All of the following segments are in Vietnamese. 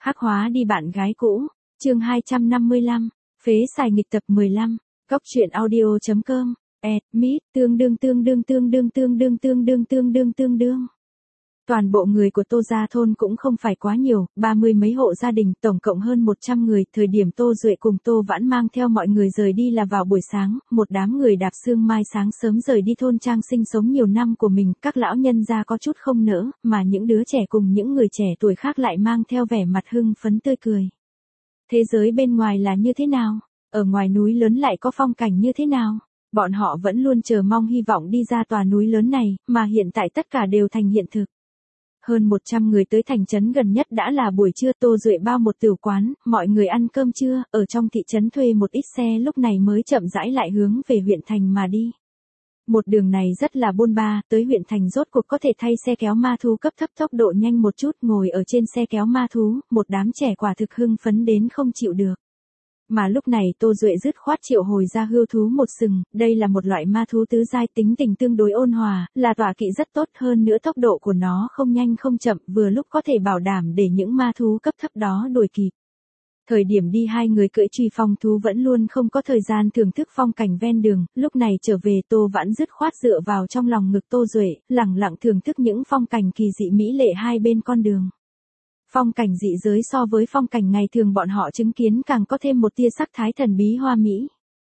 Hắc hóa đi bạn gái cũ, chương 255, phế xài nghịch tập 15, Cóc truyện audio.com, admit, tương đương. Toàn bộ người của Tô Gia thôn cũng không phải quá nhiều, 30 mấy hộ gia đình, tổng cộng hơn 100 người, thời điểm Tô Duệ cùng Tô Vãn mang theo mọi người rời đi là vào buổi sáng, một đám người đạp sương mai sáng sớm rời đi thôn trang sinh sống nhiều năm của mình, các lão nhân gia có chút không nỡ, mà những đứa trẻ cùng những người trẻ tuổi khác lại mang theo vẻ mặt hưng phấn tươi cười. Thế giới bên ngoài là như thế nào? Ở ngoài núi lớn lại có phong cảnh như thế nào? Bọn họ vẫn luôn chờ mong hy vọng đi ra tòa núi lớn này, mà hiện tại tất cả đều thành hiện thực. Hơn 100 người tới thành trấn gần nhất đã là buổi trưa, Tô Duệ bao một tửu quán, mọi người ăn cơm trưa, ở trong thị trấn thuê một ít xe lúc này mới chậm rãi lại hướng về huyện thành mà đi. Một đường này rất là bôn ba, tới huyện thành rốt cuộc có thể thay xe kéo ma thú cấp thấp tốc độ nhanh một chút, ngồi ở trên xe kéo ma thú, một đám trẻ quả thực hưng phấn đến không chịu được. Mà lúc này Tô Duệ dứt khoát triệu hồi ra hươu thú một sừng, đây là một loại ma thú tứ giai, tính tình tương đối ôn hòa, là tọa kỵ rất tốt, hơn nữa tốc độ của nó không nhanh không chậm, vừa lúc có thể bảo đảm để những ma thú cấp thấp đó đuổi kịp. Thời điểm đi hai người cưỡi truy phong thú vẫn luôn không có thời gian thưởng thức phong cảnh ven đường, lúc này trở về Tô Vãn dứt khoát dựa vào trong lòng ngực Tô Duệ, lẳng lặng thưởng thức những phong cảnh kỳ dị mỹ lệ hai bên con đường. Phong cảnh dị giới so với phong cảnh ngày thường bọn họ chứng kiến càng có thêm một tia sắc thái thần bí hoa mỹ.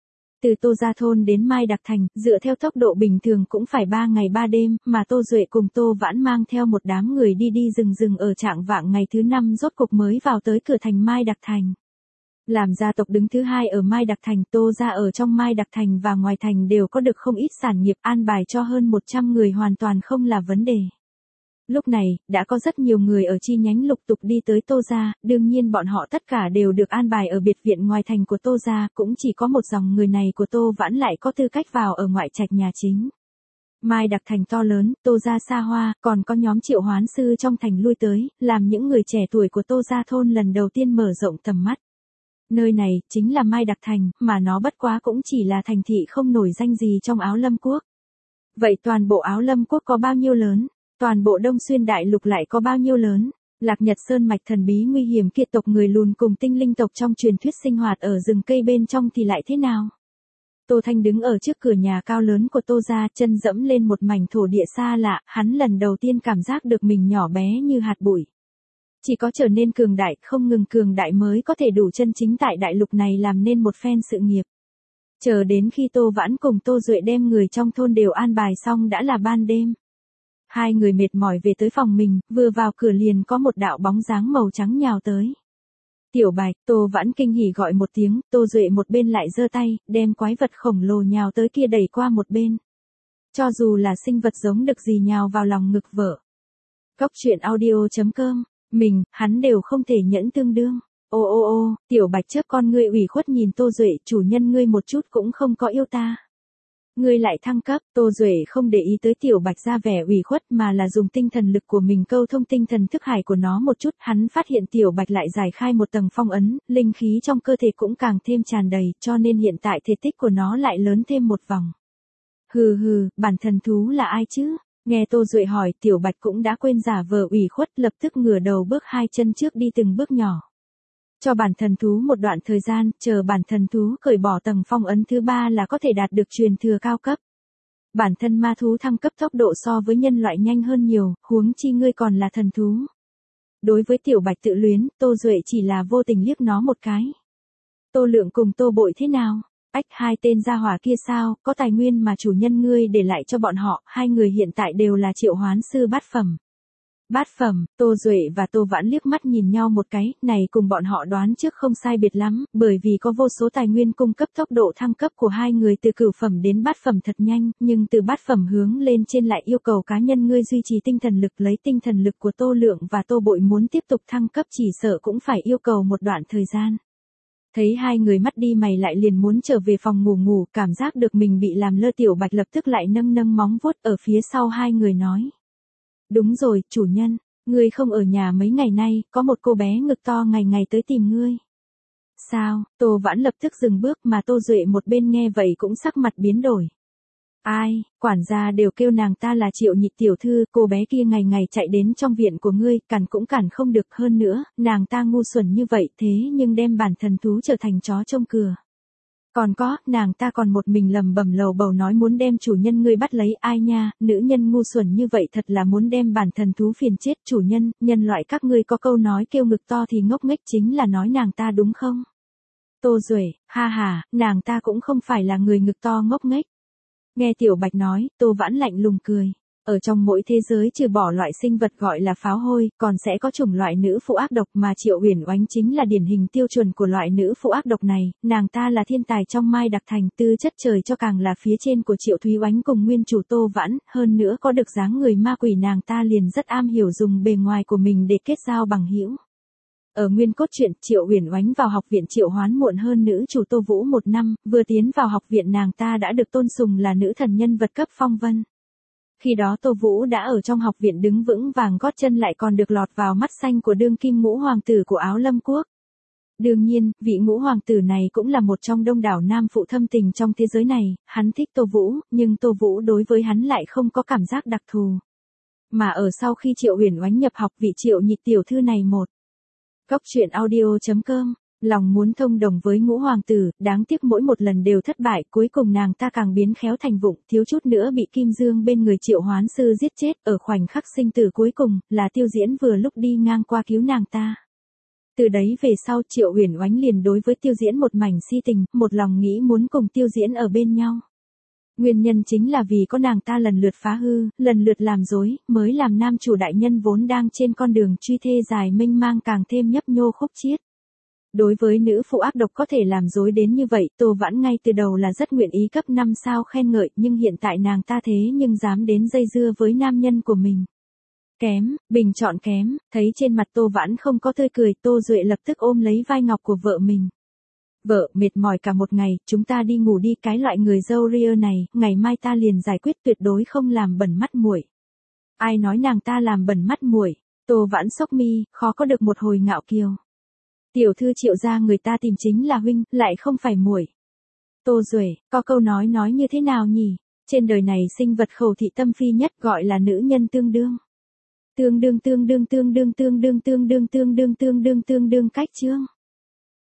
Từ Tô Gia thôn đến Mai Đặc Thành, dựa theo tốc độ bình thường cũng phải 3 ngày 3 đêm, mà Tô Duệ cùng Tô Vãn mang theo một đám người đi rừng ở trạng vạng ngày thứ 5 rốt cục mới vào tới cửa thành Mai Đặc Thành. Làm gia tộc đứng thứ 2 ở Mai Đặc Thành, Tô Gia ở trong Mai Đặc Thành và ngoài thành đều có được không ít sản nghiệp, an bài cho hơn 100 người hoàn toàn không là vấn đề. Lúc này, đã có rất nhiều người ở chi nhánh lục tục đi tới Tô Gia, đương nhiên bọn họ tất cả đều được an bài ở biệt viện ngoài thành của Tô Gia, cũng chỉ có một dòng người này của Tô Vãn lại có tư cách vào ở ngoại trạch nhà chính. Mai Đặc Thành to lớn, Tô Gia xa hoa, còn có nhóm triệu hoán sư trong thành lui tới, làm những người trẻ tuổi của Tô Gia thôn lần đầu tiên mở rộng tầm mắt. Nơi này, chính là Mai Đặc Thành, mà nó bất quá cũng chỉ là thành thị không nổi danh gì trong Áo Lâm Quốc. Vậy toàn bộ Áo Lâm Quốc có bao nhiêu lớn? Toàn bộ Đông Xuyên Đại Lục lại có bao nhiêu lớn? Lạc Nhật Sơn mạch thần bí nguy hiểm kia, tộc người lùn cùng tinh linh tộc trong truyền thuyết sinh hoạt ở rừng cây bên trong thì lại thế nào? Tô Thanh đứng ở trước cửa nhà cao lớn của Tô Gia, chân dẫm lên một mảnh thổ địa xa lạ, hắn lần đầu tiên cảm giác được mình nhỏ bé như hạt bụi. Chỉ có trở nên cường đại, không ngừng cường đại mới có thể đủ chân chính tại đại lục này làm nên một phen sự nghiệp. Chờ đến khi Tô Vãn cùng Tô Duệ đem người trong thôn đều an bài xong đã là ban đêm. Hai người mệt mỏi về tới phòng mình, vừa vào cửa liền có một đạo bóng dáng màu trắng nhào tới. Tiểu Bạch, Tô Vãn kinh hỉ gọi một tiếng, Tô Duệ một bên lại giơ tay, đem quái vật khổng lồ nhào tới kia đẩy qua một bên. Cho dù là sinh vật giống đực gì nhào vào lòng ngực vợ. Cóc truyện audio.com, hắn đều không thể nhẫn tương đương. Ô, Tiểu Bạch chớp con ngươi ủy khuất nhìn Tô Duệ, chủ nhân ngươi một chút cũng không có yêu ta. Ngươi lại thăng cấp, Tô Duệ không để ý tới Tiểu Bạch ra vẻ ủy khuất mà là dùng tinh thần lực của mình câu thông tinh thần thức hải của nó một chút, hắn phát hiện Tiểu Bạch lại giải khai một tầng phong ấn, linh khí trong cơ thể cũng càng thêm tràn đầy, cho nên hiện tại thể tích của nó lại lớn thêm một vòng. Hừ, bản thần thú là ai chứ? Nghe Tô Duệ hỏi, Tiểu Bạch cũng đã quên giả vờ ủy khuất, lập tức ngửa đầu bước hai chân trước đi từng bước nhỏ. Cho bản thần thú một đoạn thời gian, chờ bản thần thú cởi bỏ tầng phong ấn thứ 3 là có thể đạt được truyền thừa cao cấp. Bản thân ma thú thăng cấp tốc độ so với nhân loại nhanh hơn nhiều, huống chi ngươi còn là thần thú. Đối với Tiểu Bạch tự luyến, Tô Duệ chỉ là vô tình liếc nó một cái. Tô Lượng cùng Tô Bội thế nào? Hai tên gia hỏa kia sao, có tài nguyên mà chủ nhân ngươi để lại cho bọn họ, hai người hiện tại đều là triệu hoán sư bát phẩm. Bát phẩm, Tô Duệ và Tô Vãn liếc mắt nhìn nhau một cái, này cùng bọn họ đoán trước không sai biệt lắm, bởi vì có vô số tài nguyên cung cấp tốc độ thăng cấp của hai người từ cửu phẩm đến bát phẩm thật nhanh, nhưng từ bát phẩm hướng lên trên lại yêu cầu cá nhân ngươi duy trì tinh thần lực, lấy tinh thần lực của Tô Lượng và Tô Bội muốn tiếp tục thăng cấp chỉ sợ cũng phải yêu cầu một đoạn thời gian. Thấy hai người mắt đi mày lại liền muốn trở về phòng ngủ, cảm giác được mình bị làm lơ, Tiểu Bạch lập tức lại nâng móng vuốt ở phía sau hai người nói. Đúng rồi, chủ nhân, ngươi không ở nhà mấy ngày nay, có một cô bé ngực to ngày tới tìm ngươi. Sao? Tô Vãn lập tức dừng bước mà Tô Duệ một bên nghe vậy cũng sắc mặt biến đổi. Ai, quản gia đều kêu nàng ta là Triệu Nhị tiểu thư, cô bé kia ngày ngày chạy đến trong viện của ngươi, cản cũng cản không được, hơn nữa, nàng ta ngu xuẩn như vậy thế nhưng đem bản thần thú trở thành chó trông cửa. Còn có, nàng ta còn một mình lầm bầm lầu bầu nói muốn đem chủ nhân ngươi bắt lấy, ai nha, nữ nhân ngu xuẩn như vậy thật là muốn đem bản thần thú phiền chết chủ nhân, nhân loại các ngươi có câu nói kêu ngực to thì ngốc nghếch chính là nói nàng ta đúng không? Tô Duệ, ha ha, nàng ta cũng không phải là người ngực to ngốc nghếch. Nghe Tiểu Bạch nói, Tô Vãn lạnh lùng cười. Ở trong mỗi thế giới trừ bỏ loại sinh vật gọi là pháo hôi, còn sẽ có chủng loại nữ phụ ác độc mà Triệu Uyển Oánh chính là điển hình tiêu chuẩn của loại nữ phụ ác độc này, nàng ta là thiên tài trong Mai Đặc Thành, tư chất trời cho càng là phía trên của Triệu Thúy Oánh cùng nguyên chủ Tô Vãn, hơn nữa có được dáng người ma quỷ, nàng ta liền rất am hiểu dùng bề ngoài của mình để kết giao bằng hữu. Ở nguyên cốt truyện, Triệu Uyển Oánh vào học viện Triệu Hoán muộn hơn nữ chủ Tô Vũ 1 năm, vừa tiến vào học viện nàng ta đã được tôn sùng là nữ thần nhân vật cấp phong vân. Khi đó Tô Vũ đã ở trong học viện đứng vững vàng gót chân, lại còn được lọt vào mắt xanh của đương kim ngũ hoàng tử của Áo Lâm Quốc. Đương nhiên, vị ngũ hoàng tử này cũng là một trong đông đảo nam phụ thâm tình trong thế giới này, hắn thích Tô Vũ, nhưng Tô Vũ đối với hắn lại không có cảm giác đặc thù. Mà ở sau khi Triệu Uyển Oánh nhập học, vị Triệu Nhị tiểu thư này một góc truyện audio.com, lòng muốn thông đồng với ngũ hoàng tử, đáng tiếc mỗi một lần đều thất bại, cuối cùng nàng ta càng biến khéo thành vụng, thiếu chút nữa bị Kim Dương bên người Triệu Hoán sư giết chết, ở khoảnh khắc sinh tử cuối cùng, là Tiêu Diễn vừa lúc đi ngang qua cứu nàng ta. Từ đấy về sau Triệu Uyển Oánh liền đối với Tiêu Diễn một mảnh si tình, một lòng nghĩ muốn cùng Tiêu Diễn ở bên nhau. Nguyên nhân chính là vì có nàng ta lần lượt phá hư, lần lượt làm dối, mới làm nam chủ đại nhân vốn đang trên con đường truy thê dài mênh mang càng thêm nhấp nhô khúc chiết. Đối với nữ phụ ác độc có thể làm dối đến như vậy, Tô Vãn ngay từ đầu là rất nguyện ý cấp 5 sao khen ngợi, nhưng hiện tại nàng ta thế nhưng dám đến dây dưa với nam nhân của mình. Kém, bình chọn kém, thấy trên mặt Tô Vãn không có tươi cười, Tô Duệ lập tức ôm lấy vai ngọc của vợ mình. Vợ, mệt mỏi cả một ngày, chúng ta đi ngủ đi, cái loại người dâu ria này, ngày mai ta liền giải quyết, tuyệt đối không làm bẩn mắt muội. Ai nói nàng ta làm bẩn mắt muội? Tô Vãn sốc mi, khó có được một hồi ngạo kiều. Tiểu thư Triệu gia người ta tìm chính là huynh, lại không phải muội. Tô Duệ, có câu nói như thế nào nhỉ? Trên đời này sinh vật khẩu thị tâm phi nhất gọi là nữ nhân tương đương. Tương đương cách chương.